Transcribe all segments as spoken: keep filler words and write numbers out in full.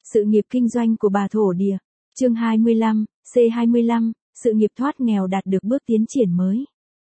Sự nghiệp kinh doanh của bà thổ địa. Chương hai mươi lăm, C hai mươi lăm, sự nghiệp thoát nghèo đạt được bước tiến triển mới.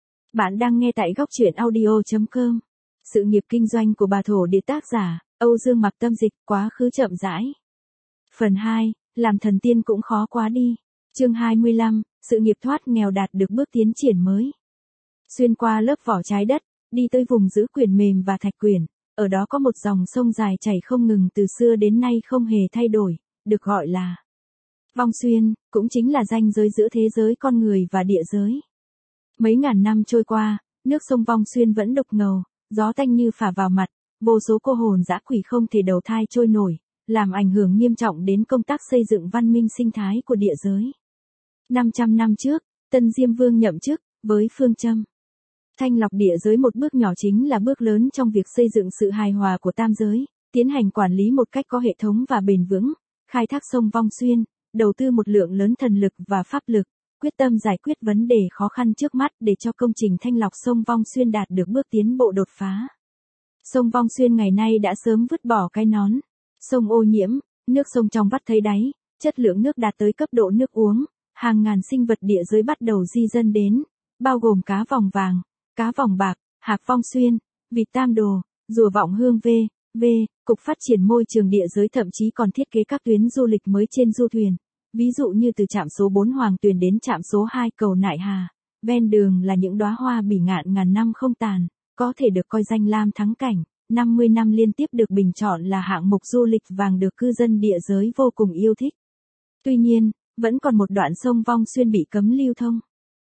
Bạn đang nghe tại góc truyện audio chấm com. Sự nghiệp kinh doanh của bà thổ địa, tác giả Âu Dương Mặc, tâm dịch, quá khứ chậm rãi. Phần hai, làm thần tiên cũng khó quá đi. Chương hai mươi lăm, sự nghiệp thoát nghèo đạt được bước tiến triển mới. Xuyên qua lớp vỏ trái đất, đi tới vùng giữ quyển mềm và thạch quyển, ở đó có một dòng sông dài chảy không ngừng từ xưa đến nay không hề thay đổi, được gọi là Vong Xuyên, cũng chính là ranh giới giữa thế giới con người và địa giới. Mấy ngàn năm trôi qua, nước sông Vong Xuyên vẫn đục ngầu, gió tanh như phả vào mặt, vô số cô hồn dã quỷ không thể đầu thai trôi nổi, làm ảnh hưởng nghiêm trọng đến công tác xây dựng văn minh sinh thái của địa giới. năm trăm năm trước, Tân Diêm Vương nhậm chức, với phương châm thanh lọc địa giới, một bước nhỏ chính là bước lớn trong việc xây dựng sự hài hòa của tam giới, tiến hành quản lý một cách có hệ thống và bền vững, khai thác sông Vong Xuyên, đầu tư một lượng lớn thần lực và pháp lực, quyết tâm giải quyết vấn đề khó khăn trước mắt để cho công trình thanh lọc sông Vong Xuyên đạt được bước tiến bộ đột phá. Sông Vong Xuyên ngày nay đã sớm vứt bỏ cái nón sông ô nhiễm, nước sông trong vắt thấy đáy, chất lượng nước đạt tới cấp độ nước uống, hàng ngàn sinh vật địa giới bắt đầu di dân đến, bao gồm cá vòng vàng, cá vòng bạc, hạc Vong Xuyên, vịt Tam Đồ, rùa Vọng Hương v. v. Cục Phát triển Môi trường Địa giới thậm chí còn thiết kế các tuyến du lịch mới trên du thuyền, ví dụ như từ trạm số bốn Hoàng Tuyền đến trạm số hai cầu Nại Hà, ven đường là những đóa hoa bỉ ngạn ngàn năm không tàn, có thể được coi danh lam thắng cảnh, năm mươi năm liên tiếp được bình chọn là hạng mục du lịch vàng được cư dân địa giới vô cùng yêu thích. Tuy nhiên, vẫn còn một đoạn sông Vong Xuyên bị cấm lưu thông.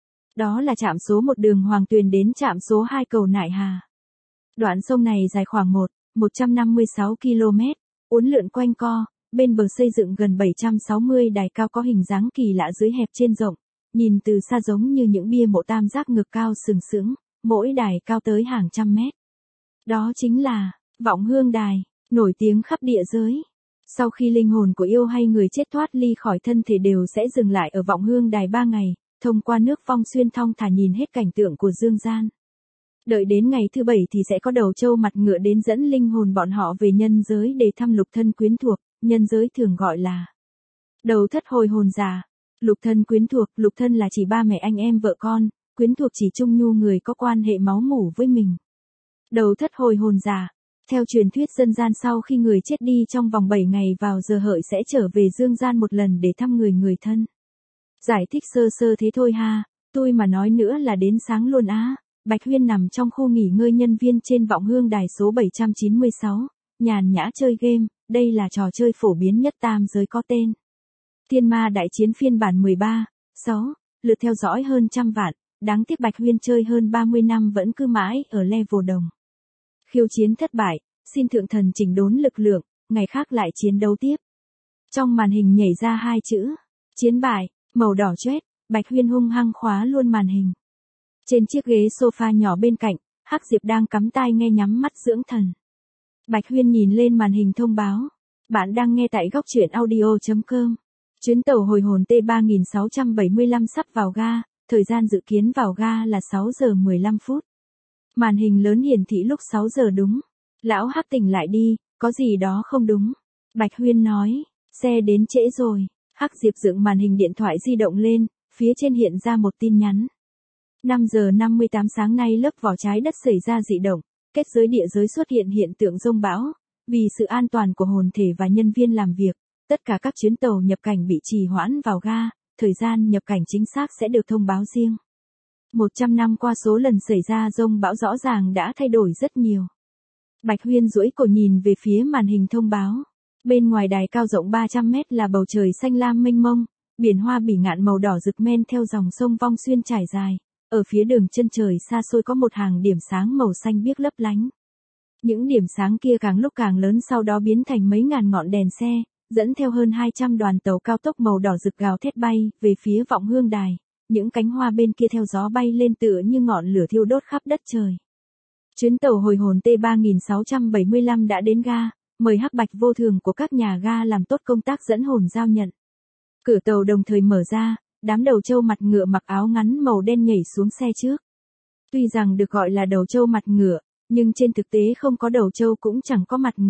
Đó là trạm số một đường Hoàng Tuyền đến trạm số hai cầu Nại Hà. Đoạn sông này dài khoảng một phẩy một năm sáu ki lô mét, uốn lượn quanh co, bên bờ xây dựng gần bảy trăm sáu mươi đài cao có hình dáng kỳ lạ dưới hẹp trên rộng, nhìn từ xa giống như những bia mộ tam giác ngực cao sừng sững, mỗi đài cao tới hàng trăm mét. Đó chính là Vọng Hương Đài, nổi tiếng khắp địa giới. Sau khi linh hồn của yêu hay người chết thoát ly khỏi thân thể đều sẽ dừng lại ở Vọng Hương Đài ba ngày, thông qua nước Vong Xuyên thong thả nhìn hết cảnh tượng của dương gian. Đợi đến ngày thứ bảy thì sẽ có đầu trâu mặt ngựa đến dẫn linh hồn bọn họ về nhân giới để thăm lục thân quyến thuộc, nhân giới thường gọi là đầu thất hồi hồn già. Lục thân quyến thuộc, lục thân là chỉ ba mẹ anh em vợ con, quyến thuộc chỉ chung nhu người có quan hệ máu mủ với mình. Đầu thất hồi hồn già, theo truyền thuyết dân gian, sau khi người chết đi trong vòng bảy ngày vào giờ hợi sẽ trở về dương gian một lần để thăm người người thân. Giải thích sơ sơ thế thôi ha, tôi mà nói nữa là đến sáng luôn á. Bạch Huyên nằm trong khu nghỉ ngơi nhân viên trên Vọng Hương Đài số bảy trăm chín mươi sáu, nhàn nhã chơi game, đây là trò chơi phổ biến nhất tam giới có tên Thiên Ma Đại Chiến phiên bản mười ba, sáu, lượt theo dõi hơn trăm vạn, đáng tiếc Bạch Huyên chơi hơn ba mươi năm vẫn cứ mãi ở level đồng. Khiêu chiến thất bại, xin thượng thần chỉnh đốn lực lượng, ngày khác lại chiến đấu tiếp. Trong màn hình nhảy ra hai chữ, chiến bại, màu đỏ chóét, Bạch Huyên hung hăng khóa luôn màn hình. Trên chiếc ghế sofa nhỏ bên cạnh, Hắc Diệp đang cắm tai nghe nhắm mắt dưỡng thần. Bạch Huyên nhìn lên màn hình thông báo. Bạn đang nghe tại góc truyện audio chấm com. Chuyến tàu hồi hồn T ba nghìn sáu trăm bảy mươi lăm sắp vào ga, thời gian dự kiến vào ga là sáu giờ mười lăm phút. Màn hình lớn hiển thị lúc sáu giờ đúng. Lão Hắc tỉnh lại đi, có gì đó không đúng. Bạch Huyên nói, xe đến trễ rồi. Hắc Diệp dựng màn hình điện thoại di động lên, phía trên hiện ra một tin nhắn. năm giờ năm mươi tám sáng nay lớp vỏ trái đất xảy ra dị động, kết giới địa giới xuất hiện hiện tượng dông bão. Vì sự an toàn của hồn thể và nhân viên làm việc, tất cả các chuyến tàu nhập cảnh bị trì hoãn vào ga, thời gian nhập cảnh chính xác sẽ được thông báo riêng. một trăm năm qua số lần xảy ra dông bão rõ ràng đã thay đổi rất nhiều. Bạch Huyên duỗi cổ nhìn về phía màn hình thông báo. Bên ngoài đài cao rộng ba trăm mét là bầu trời xanh lam mênh mông, biển hoa bỉ ngạn màu đỏ rực men theo dòng sông Vong Xuyên trải dài. Ở phía đường chân trời xa xôi có một hàng điểm sáng màu xanh biếc lấp lánh. Những điểm sáng kia càng lúc càng lớn, sau đó biến thành mấy ngàn ngọn đèn xe, dẫn theo hơn hai trăm đoàn tàu cao tốc màu đỏ rực gào thét bay về phía Vọng Hương Đài. Những cánh hoa bên kia theo gió bay lên tựa như ngọn lửa thiêu đốt khắp đất trời. Chuyến tàu hồi hồn T ba nghìn sáu trăm bảy mươi lăm đã đến ga, mời Hắc Bạch vô thường của các nhà ga làm tốt công tác dẫn hồn giao nhận. Cửa tàu đồng thời mở ra, đám đầu trâu mặt ngựa mặc áo ngắn màu đen nhảy xuống xe trước. Tuy rằng được gọi là đầu trâu mặt ngựa, nhưng trên thực tế không có đầu trâu cũng chẳng có mặt ngựa,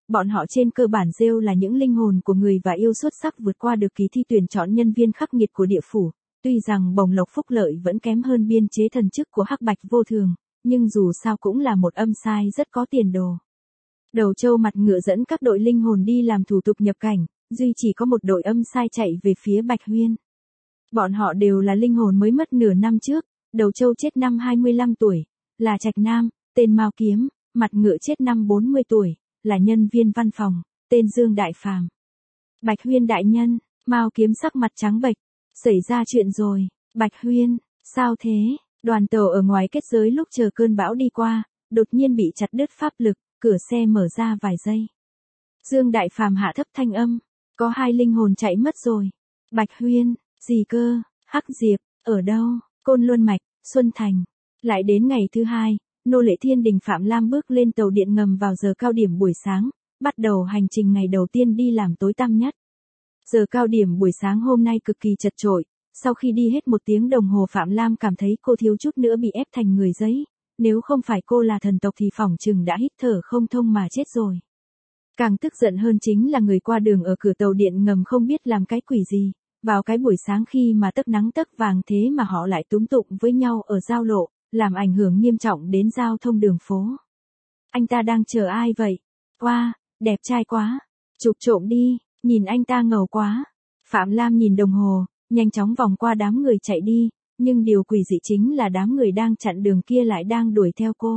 bọn họ trên cơ bản rêu là những linh hồn của người và yêu xuất sắc vượt qua được kỳ thi tuyển chọn nhân viên khắc nghiệt của địa phủ. Tuy rằng bổng lộc phúc lợi vẫn kém hơn biên chế thần chức của hắc bạch vô thường, nhưng dù sao cũng là một âm sai rất có tiền đồ. Đầu trâu mặt ngựa dẫn các đội linh hồn đi làm thủ tục nhập cảnh, duy chỉ có một đội âm sai chạy về phía Bạch Huyên. Bọn họ đều là linh hồn mới mất nửa năm trước, đầu trâu chết năm hai mươi lăm tuổi, là Trạch Nam, tên Mao Kiếm, mặt ngựa chết năm bốn mươi tuổi, là nhân viên văn phòng, tên Dương Đại Phàm. Bạch Huyên đại nhân, Mao Kiếm sắc mặt trắng bệch, xảy ra chuyện rồi, Bạch Huyên, sao thế? Đoàn tàu ở ngoài kết giới lúc chờ cơn bão đi qua, đột nhiên bị chặt đứt pháp lực, cửa xe mở ra vài giây. Dương Đại Phàm hạ thấp thanh âm, có hai linh hồn chạy mất rồi. Bạch Huyên, gì cơ? Hắc Diệp, ở đâu? Côn Luân Mạch, Xuân Thành. Lại đến ngày thứ hai, nô lệ Thiên Đình Phạm Lam bước lên tàu điện ngầm vào giờ cao điểm buổi sáng, bắt đầu hành trình ngày đầu tiên đi làm tối tăm nhất. Giờ cao điểm buổi sáng hôm nay cực kỳ chật chội, sau khi đi hết một tiếng đồng hồ Phạm Lam cảm thấy cô thiếu chút nữa bị ép thành người giấy, nếu không phải cô là thần tộc thì phỏng chừng đã hít thở không thông mà chết rồi. Càng tức giận hơn chính là người qua đường ở cửa tàu điện ngầm không biết làm cái quỷ gì, vào cái buổi sáng khi mà tấc nắng tấc vàng thế mà họ lại túm tụng với nhau ở giao lộ, làm ảnh hưởng nghiêm trọng đến giao thông đường phố. Anh ta đang chờ ai vậy? Wow, đẹp trai quá, chụp trộm đi, nhìn anh ta ngầu quá. Phạm Lam nhìn đồng hồ, nhanh chóng vòng qua đám người chạy đi, nhưng điều quỷ dị chính là đám người đang chặn đường kia lại đang đuổi theo cô.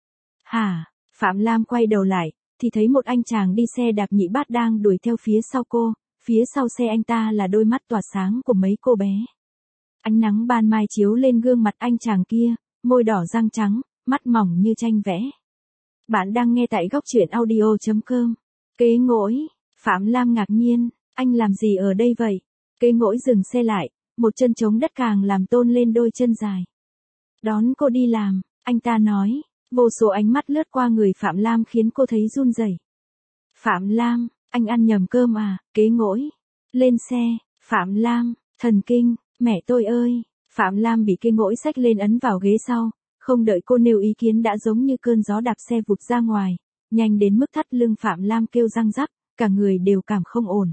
Hả? Phạm Lam quay đầu lại, thì thấy một anh chàng đi xe đạp nhị bát đang đuổi theo phía sau cô, phía sau xe anh ta là đôi mắt tỏa sáng của mấy cô bé. Ánh nắng ban mai chiếu lên gương mặt anh chàng kia, môi đỏ răng trắng, mắt mỏng như tranh vẽ. Bạn đang nghe tại góc truyện audio chấm com. Kế Ngỗi, Phạm Lam ngạc nhiên, anh làm gì ở đây vậy? Kế Ngỗi dừng xe lại, một chân chống đất càng làm tôn lên đôi chân dài. Đón cô đi làm, anh ta nói, vô số ánh mắt lướt qua người Phạm Lam khiến cô thấy run rẩy. Phạm Lam, anh ăn nhầm cơm à? Kế Ngỗi, lên xe. Phạm Lam, thần kinh, mẹ tôi ơi. Phạm Lam bị Kế Ngỗi xách lên ấn vào ghế sau, không đợi cô nêu ý kiến đã giống như cơn gió đạp xe vụt ra ngoài, nhanh đến mức thắt lưng Phạm Lam kêu răng rắc, cả người đều cảm không ổn.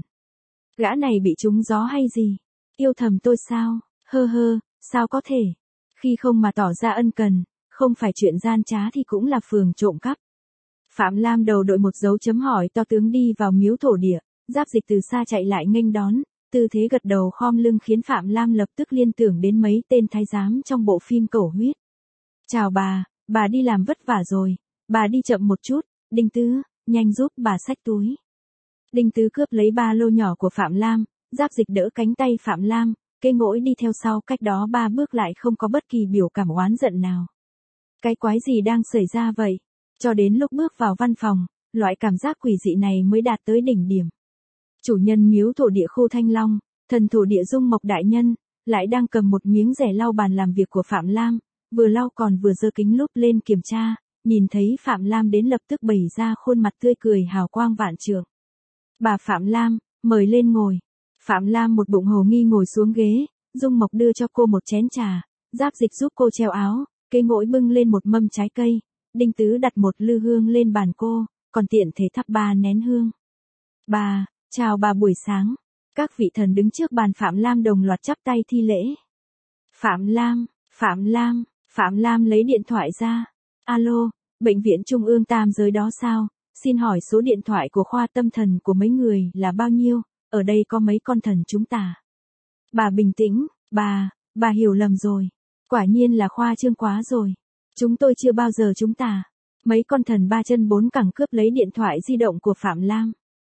Gã này bị trúng gió hay gì? Yêu thầm tôi sao? Hơ hơ, sao có thể? Khi không mà tỏ ra ân cần, không phải chuyện gian trá thì cũng là phường trộm cắp. Phạm Lam đầu đội một dấu chấm hỏi to tướng đi vào miếu thổ địa, Giáp Dịch từ xa chạy lại nghênh đón, tư thế gật đầu khom lưng khiến Phạm Lam lập tức liên tưởng đến mấy tên thái giám trong bộ phim Cẩu Huyết. Chào bà, bà đi làm vất vả rồi, bà đi chậm một chút, Đinh Tứ, nhanh giúp bà xách túi. Đinh Tứ cướp lấy ba lô nhỏ của Phạm Lam, Giáp Dịch đỡ cánh tay Phạm Lam, Kế Ngỗi đi theo sau cách đó ba bước lại không có bất kỳ biểu cảm oán giận nào. Cái quái gì đang xảy ra vậy? Cho đến lúc bước vào văn phòng, loại cảm giác quỷ dị này mới đạt tới đỉnh điểm. Chủ nhân miếu thổ địa khu Thanh Long, thần thổ địa Dung Mộc đại nhân, lại đang cầm một miếng rẻ lau bàn làm việc của Phạm Lam, vừa lau còn vừa giơ kính lúp lên kiểm tra, nhìn thấy Phạm Lam đến lập tức bày ra khuôn mặt tươi cười hào quang vạn trượng. Bà Phạm Lam, mời lên ngồi. Phạm Lam một bụng hồ nghi ngồi xuống ghế, Dung Mộc đưa cho cô một chén trà, Giáp Dịch giúp cô treo áo, Kế Ngỗi bưng lên một mâm trái cây, Đinh Tứ đặt một lư hương lên bàn cô, còn tiện thể thắp ba nén hương. Bà, chào bà buổi sáng. Các vị thần đứng trước bàn Phạm Lam đồng loạt chắp tay thi lễ. Phạm Lam, Phạm Lam, Phạm Lam lấy điện thoại ra. Alo, bệnh viện Trung ương Tam Giới đó sao? Xin hỏi số điện thoại của khoa tâm thần của mấy người là bao nhiêu? Ở đây có mấy con thần chúng ta. Bà bình tĩnh, bà, bà hiểu lầm rồi. Quả nhiên là khoa Trương quá rồi. Chúng tôi chưa bao giờ chúng ta. Mấy con thần ba chân bốn cẳng cướp lấy điện thoại di động của Phạm Lam.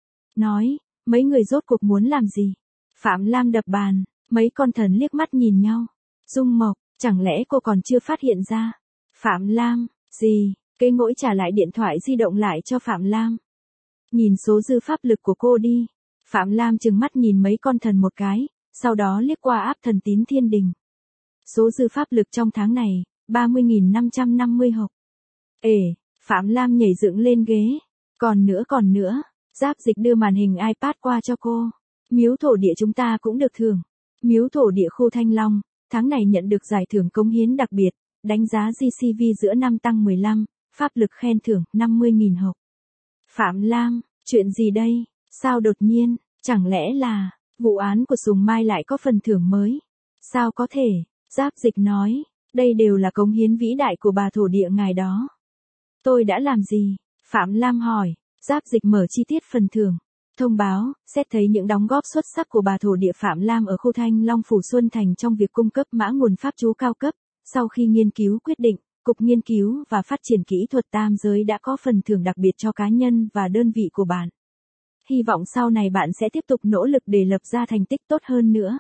Nói, mấy người rốt cuộc muốn làm gì? Phạm Lam đập bàn, mấy con thần liếc mắt nhìn nhau. Dung Mộc, chẳng lẽ cô còn chưa phát hiện ra? Phạm Lam, gì? Kế Ngỗi trả lại điện thoại di động lại cho Phạm Lam. Nhìn số dư pháp lực của cô đi. Phạm Lam trừng mắt nhìn mấy con thần một cái, sau đó liếc qua áp thần tín thiên đình. Số dư pháp lực trong tháng này, ba mươi nghìn năm trăm năm mươi hộp. Ê, Phạm Lam nhảy dựng lên ghế. Còn nữa còn nữa, Giáp Dịch đưa màn hình iPad qua cho cô. Miếu thổ địa chúng ta cũng được thưởng. Miếu thổ địa khu Thanh Long, tháng này nhận được giải thưởng cống hiến đặc biệt, đánh giá giê xê vê giữa năm tăng mười lăm, pháp lực khen thưởng năm mươi nghìn hộp. Phạm Lam, Chuyện gì đây? Sao đột nhiên? Chẳng lẽ là, vụ án của Sùng Mai lại có phần thưởng mới? Sao có thể? Giáp Dịch nói, đây đều là cống hiến vĩ đại của bà thổ địa ngài đó. Tôi đã làm gì? Phạm Lam hỏi. Giáp Dịch mở chi tiết phần thưởng. Thông báo, xét thấy những đóng góp xuất sắc của bà thổ địa Phạm Lam ở khu Thanh Long Phủ Xuân Thành trong việc cung cấp mã nguồn pháp chú cao cấp, sau khi nghiên cứu quyết định, Cục Nghiên cứu và Phát triển Kỹ thuật Tam Giới đã có phần thưởng đặc biệt cho cá nhân và đơn vị của bạn. Hy vọng sau này bạn sẽ tiếp tục nỗ lực để lập ra thành tích tốt hơn nữa.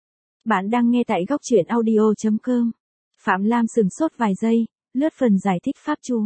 Bạn đang nghe tại góc truyện audio chấm com. Phạm Lam sừng sốt vài giây, lướt phần giải thích pháp chú.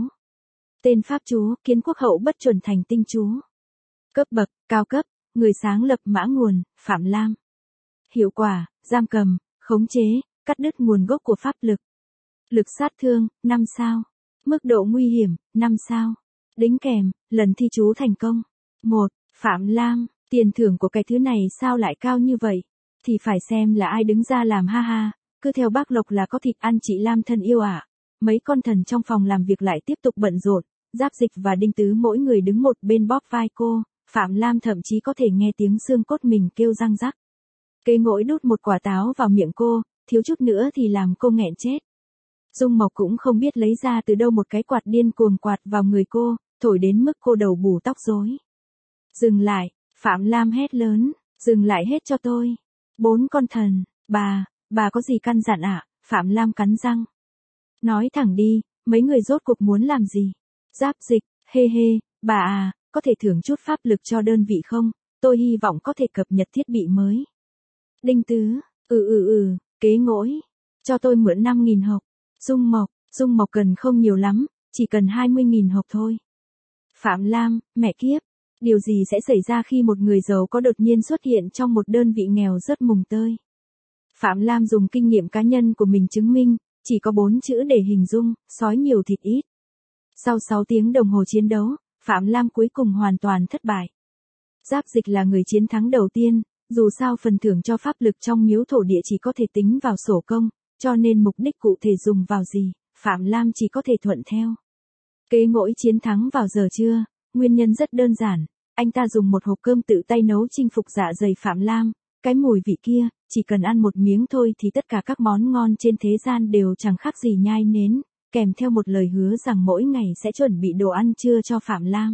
Tên pháp chú, Kiến Quốc Hậu Bất Chuẩn Thành Tinh Chú. Cấp bậc, cao cấp, người sáng lập mã nguồn, Phạm Lam. Hiệu quả, giam cầm, khống chế, cắt đứt nguồn gốc của pháp lực. Lực sát thương, năm sao. Mức độ nguy hiểm, năm sao. Đính kèm, lần thi chú thành công. một. Phạm Lam, tiền thưởng của cái thứ này sao lại cao như vậy? Thì phải xem là ai đứng ra làm ha ha, cứ theo bác Lộc là có thịt ăn chị Lam thân yêu ạ. À. Mấy con thần trong phòng làm việc lại tiếp tục bận rộn, Giáp Dịch và Đinh Tứ mỗi người đứng một bên bóp vai cô, Phạm Lam thậm chí có thể nghe tiếng xương cốt mình kêu răng rắc. Kế Ngỗi đút một quả táo vào miệng cô, thiếu chút nữa thì làm cô nghẹn chết. Dung Mộc cũng không biết lấy ra từ đâu một cái quạt điên cuồng quạt vào người cô, thổi đến mức cô đầu bù tóc rối. Dừng lại, Phạm Lam hét lớn, dừng lại hết cho tôi. Bốn con thần, bà, bà có gì căn dặn ạ? À? Phạm Lam cắn răng. Nói thẳng đi, mấy người rốt cuộc muốn làm gì? Giáp Dịch, hê hê, bà à, có thể thưởng chút pháp lực cho đơn vị không? Tôi hy vọng có thể cập nhật thiết bị mới. Đinh Tứ, ừ ừ ừ, Kế Ngỗi, cho tôi mượn năm nghìn hộp. Dung Mộc, Dung Mộc cần không nhiều lắm, chỉ cần hai mươi nghìn hộp thôi. Phạm Lam, mẹ kiếp, điều gì sẽ xảy ra khi một người giàu có đột nhiên xuất hiện trong một đơn vị nghèo rất mùng tơi? Phạm Lam dùng kinh nghiệm cá nhân của mình chứng minh, chỉ có bốn chữ để hình dung, sói nhiều thịt ít. Sau sáu tiếng đồng hồ chiến đấu, Phạm Lam cuối cùng hoàn toàn thất bại. Giáp Dịch là người chiến thắng đầu tiên, dù sao phần thưởng cho pháp lực trong miếu thổ địa chỉ có thể tính vào sổ công, cho nên mục đích cụ thể dùng vào gì, Phạm Lam chỉ có thể thuận theo. Kế Ngỗi chiến thắng vào giờ trưa, nguyên nhân rất đơn giản, anh ta dùng một hộp cơm tự tay nấu chinh phục dạ dày Phạm Lam, cái mùi vị kia, chỉ cần ăn một miếng thôi thì tất cả các món ngon trên thế gian đều chẳng khác gì nhai nến, kèm theo một lời hứa rằng mỗi ngày sẽ chuẩn bị đồ ăn trưa cho Phạm Lam.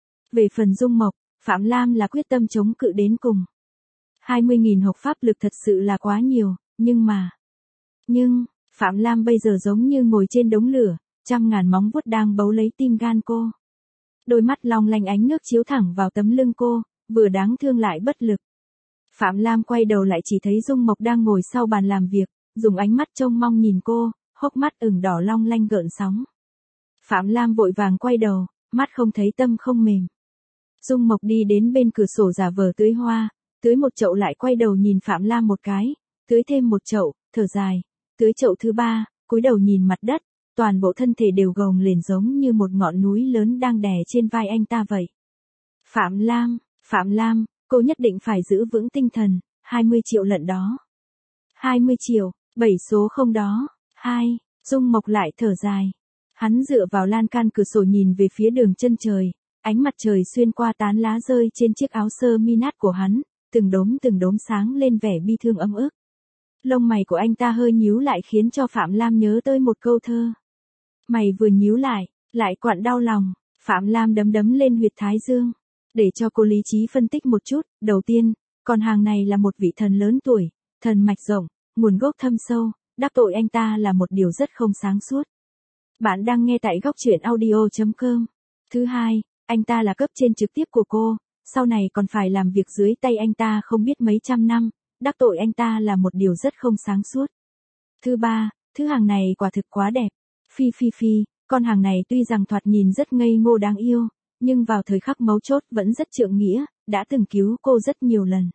Về phần Dung Mộc, Phạm Lam là quyết tâm chống cự đến cùng. hai mươi nghìn hộp pháp lực thật sự là quá nhiều, nhưng mà... Nhưng, Phạm Lam bây giờ giống như ngồi trên đống lửa, trăm ngàn móng vuốt đang bấu lấy tim gan cô. Đôi mắt long lanh ánh nước chiếu thẳng vào tấm lưng cô, vừa đáng thương lại bất lực. Phạm Lam quay đầu lại chỉ thấy Dung Mộc đang ngồi sau bàn làm việc, dùng ánh mắt trông mong nhìn cô, hốc mắt ửng đỏ long lanh gợn sóng. Phạm Lam vội vàng quay đầu, mắt không thấy tâm không mềm. Dung Mộc đi đến bên cửa sổ giả vờ tưới hoa, tưới một chậu lại quay đầu nhìn Phạm Lam một cái, tưới thêm một chậu, thở dài, tưới chậu thứ ba, cúi đầu nhìn mặt đất, toàn bộ thân thể đều gồng lên giống như một ngọn núi lớn đang đè trên vai anh ta vậy. Phạm Lam, Phạm Lam, cô nhất định phải giữ vững tinh thần, hai mươi triệu lận đó. hai mươi triệu, bảy số không đó, hai, Dung Mộc lại thở dài. Hắn dựa vào lan can cửa sổ nhìn về phía đường chân trời, ánh mặt trời xuyên qua tán lá rơi trên chiếc áo sơ mi nát của hắn, từng đốm từng đốm sáng lên vẻ bi thương ấm ức. Lông mày của anh ta hơi nhíu lại khiến cho Phạm Lam nhớ tới một câu thơ. Mày vừa nhíu lại, lại quặn đau lòng, Phạm Lam đấm đấm lên huyệt thái dương. Để cho cô lý trí phân tích một chút, đầu tiên, con hàng này là một vị thần lớn tuổi, thần mạch rộng, nguồn gốc thâm sâu, đắc tội anh ta là một điều rất không sáng suốt. Bạn đang nghe tại góc truyện audio chấm com. Thứ hai, anh ta là cấp trên trực tiếp của cô, sau này còn phải làm việc dưới tay anh ta không biết mấy trăm năm, đắc tội anh ta là một điều rất không sáng suốt. Thứ ba, thứ hàng này quả thực quá đẹp. Phi phi phi, con hàng này tuy rằng thoạt nhìn rất ngây ngô đáng yêu, nhưng vào thời khắc mấu chốt vẫn rất trượng nghĩa, đã từng cứu cô rất nhiều lần.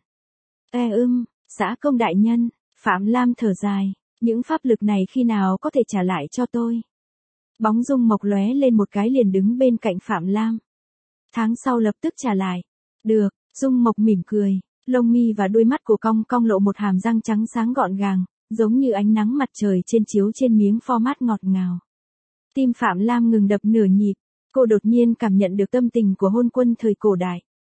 E ưm, xã công đại nhân, Phạm Lam thở dài, những pháp lực này khi nào có thể trả lại cho tôi? Bóng Dung Mộc lóe lên một cái liền đứng bên cạnh Phạm Lam. Tháng sau lập tức trả lại. Được, Dung Mộc mỉm cười, lông mi và đuôi mắt của cong cong lộ một hàm răng trắng sáng gọn gàng, giống như ánh nắng mặt trời trên chiếu trên miếng format ngọt ngào. Tim Phạm Lam ngừng đập nửa nhịp, cô đột nhiên cảm nhận được tâm tình của hôn quân thời cổ đại,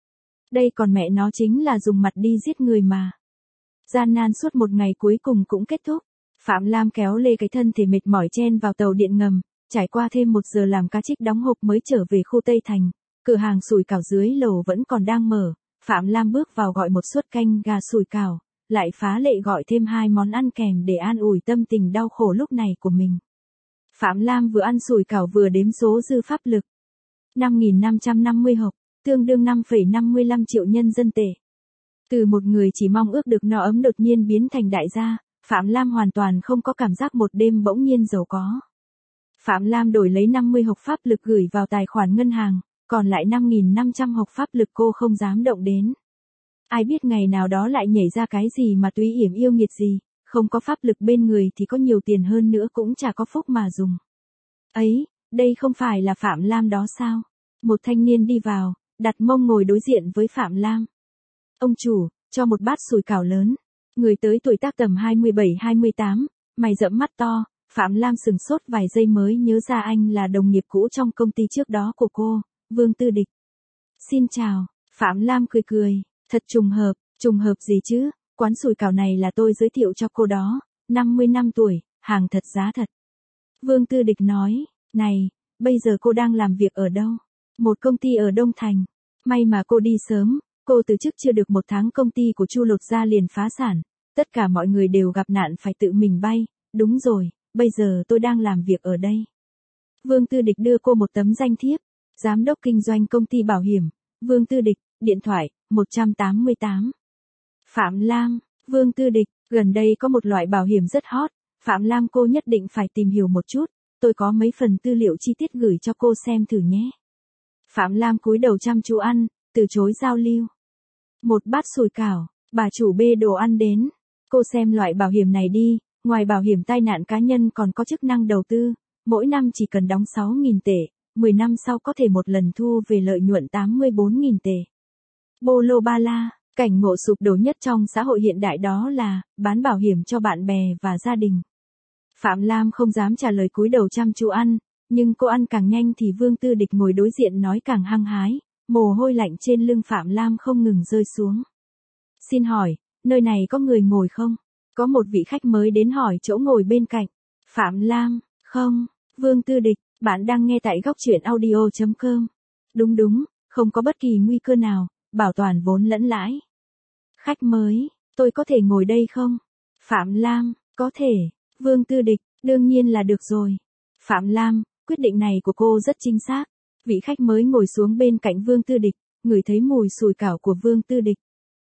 Đây còn mẹ nó chính là dùng mặt đi giết người mà. Gian nan suốt một ngày cuối cùng cũng kết thúc. Phạm Lam kéo lê cái thân thể mệt mỏi chen vào tàu điện ngầm, trải qua thêm một giờ làm cá trích đóng hộp mới trở về khu Tây Thành. Cửa hàng sủi cảo dưới lầu vẫn còn đang mở. Phạm Lam bước vào gọi một suất canh gà sủi cảo, lại phá lệ gọi thêm hai món ăn kèm để an ủi tâm tình đau khổ lúc này của mình. Phạm Lam vừa ăn sủi cảo vừa đếm số dư pháp lực. năm nghìn năm trăm năm mươi hộp, tương đương năm phẩy năm mươi lăm triệu nhân dân tệ. Từ một người chỉ mong ước được no ấm đột nhiên biến thành đại gia, Phạm Lam hoàn toàn không có cảm giác một đêm bỗng nhiên giàu có. Phạm Lam đổi lấy năm mươi hộp pháp lực gửi vào tài khoản ngân hàng, còn lại năm nghìn năm trăm hộp pháp lực cô không dám động đến. Ai biết ngày nào đó lại nhảy ra cái gì mà túy yểm yêu nghiệt gì, không có pháp lực bên người thì có nhiều tiền hơn nữa cũng chả có phúc mà dùng. Ấy, đây không phải là Phạm Lam đó sao? Một thanh niên đi vào, đặt mông ngồi đối diện với Phạm Lam. Ông chủ, cho một bát sủi cảo lớn. Người tới tuổi tác tầm hai mươi bảy hai mươi tám, mày rậm mắt to. Phạm Lam sừng sốt vài giây mới nhớ ra anh là đồng nghiệp cũ trong công ty trước đó của cô, Vương Tư Địch. Xin chào, Phạm Lam cười cười, thật trùng hợp, trùng hợp gì chứ, quán sủi cảo này là tôi giới thiệu cho cô đó, năm mươi năm tuổi, hàng thật giá thật. Vương Tư Địch nói, này, bây giờ cô đang làm việc ở đâu? Một công ty ở Đông Thành. May mà cô đi sớm, cô từ chức chưa được một tháng công ty của Chu Lột Gia liền phá sản, tất cả mọi người đều gặp nạn phải tự mình bay, đúng rồi. Bây giờ tôi đang làm việc ở đây. Vương Tư Địch đưa cô một tấm danh thiếp. Giám đốc kinh doanh công ty bảo hiểm. Vương Tư Địch, điện thoại, một trăm tám mươi tám. Phạm Lam, Vương Tư Địch, gần đây có một loại bảo hiểm rất hot. Phạm Lam cô nhất định phải tìm hiểu một chút. Tôi có mấy phần tư liệu chi tiết gửi cho cô xem thử nhé. Phạm Lam cúi đầu chăm chú ăn, từ chối giao lưu. Một bát sủi cảo, bà chủ bê đồ ăn đến. Cô xem loại bảo hiểm này đi. Ngoài bảo hiểm tai nạn cá nhân còn có chức năng đầu tư, mỗi năm chỉ cần đóng sáu nghìn tệ, mười năm sau có thể một lần thu về lợi nhuận tám mươi bốn nghìn tệ. Bô lô ba la, cảnh ngộ sụp đổ nhất trong xã hội hiện đại đó là bán bảo hiểm cho bạn bè và gia đình. Phạm Lam không dám trả lời cúi đầu chăm chú ăn, nhưng cô ăn càng nhanh thì Vương Tư Địch ngồi đối diện nói càng hăng hái, mồ hôi lạnh trên lưng Phạm Lam không ngừng rơi xuống. Xin hỏi, nơi này có người ngồi không? Có một vị khách mới đến hỏi chỗ ngồi bên cạnh. Phạm Lam, không, Vương Tư Địch, bạn đang nghe tại góc truyện audio chấm com. Đúng đúng, không có bất kỳ nguy cơ nào, bảo toàn vốn lẫn lãi. Khách mới, tôi có thể ngồi đây không? Phạm Lam, có thể. Vương Tư Địch, đương nhiên là được rồi. Phạm Lam, quyết định này của cô rất chính xác. Vị khách mới ngồi xuống bên cạnh Vương Tư Địch, ngửi thấy mùi sủi cảo của Vương Tư Địch.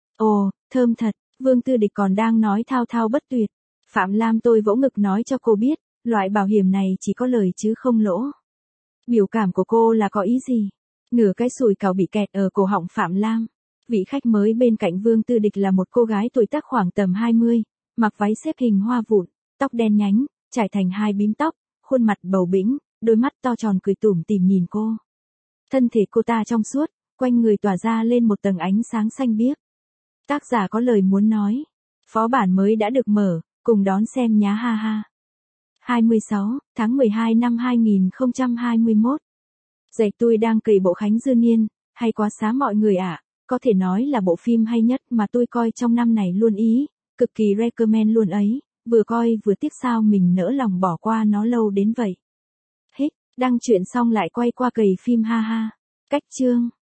Ồ, thơm thật. Vương Tư Địch còn đang nói thao thao bất tuyệt. Phạm Lam tôi vỗ ngực nói cho cô biết, loại bảo hiểm này chỉ có lời chứ không lỗ. Biểu cảm của cô là có ý gì? Nửa cái sủi cảo bị kẹt ở cổ họng Phạm Lam. Vị khách mới bên cạnh Vương Tư Địch là một cô gái tuổi tác khoảng tầm hai mươi, mặc váy xếp hình hoa vụn, tóc đen nhánh, trải thành hai bím tóc, khuôn mặt bầu bĩnh, đôi mắt to tròn cười tủm tỉm nhìn cô. Thân thể cô ta trong suốt, quanh người tỏa ra lên một tầng ánh sáng xanh biếc. Tác giả có lời muốn nói. Phó bản mới đã được mở, cùng đón xem nhá ha ha. hai mươi sáu tháng mười hai năm hai nghìn không trăm hai mươi mốt. Dạy tôi đang cày bộ Khánh Dư Niên, hay quá xá mọi người ạ, à, có thể nói là bộ phim hay nhất mà tôi coi trong năm này luôn ý, cực kỳ recommend luôn ấy, vừa coi vừa tiếc sao mình nỡ lòng bỏ qua nó lâu đến vậy. Hích, đăng chuyện xong lại quay qua cày phim ha ha. Cách chương.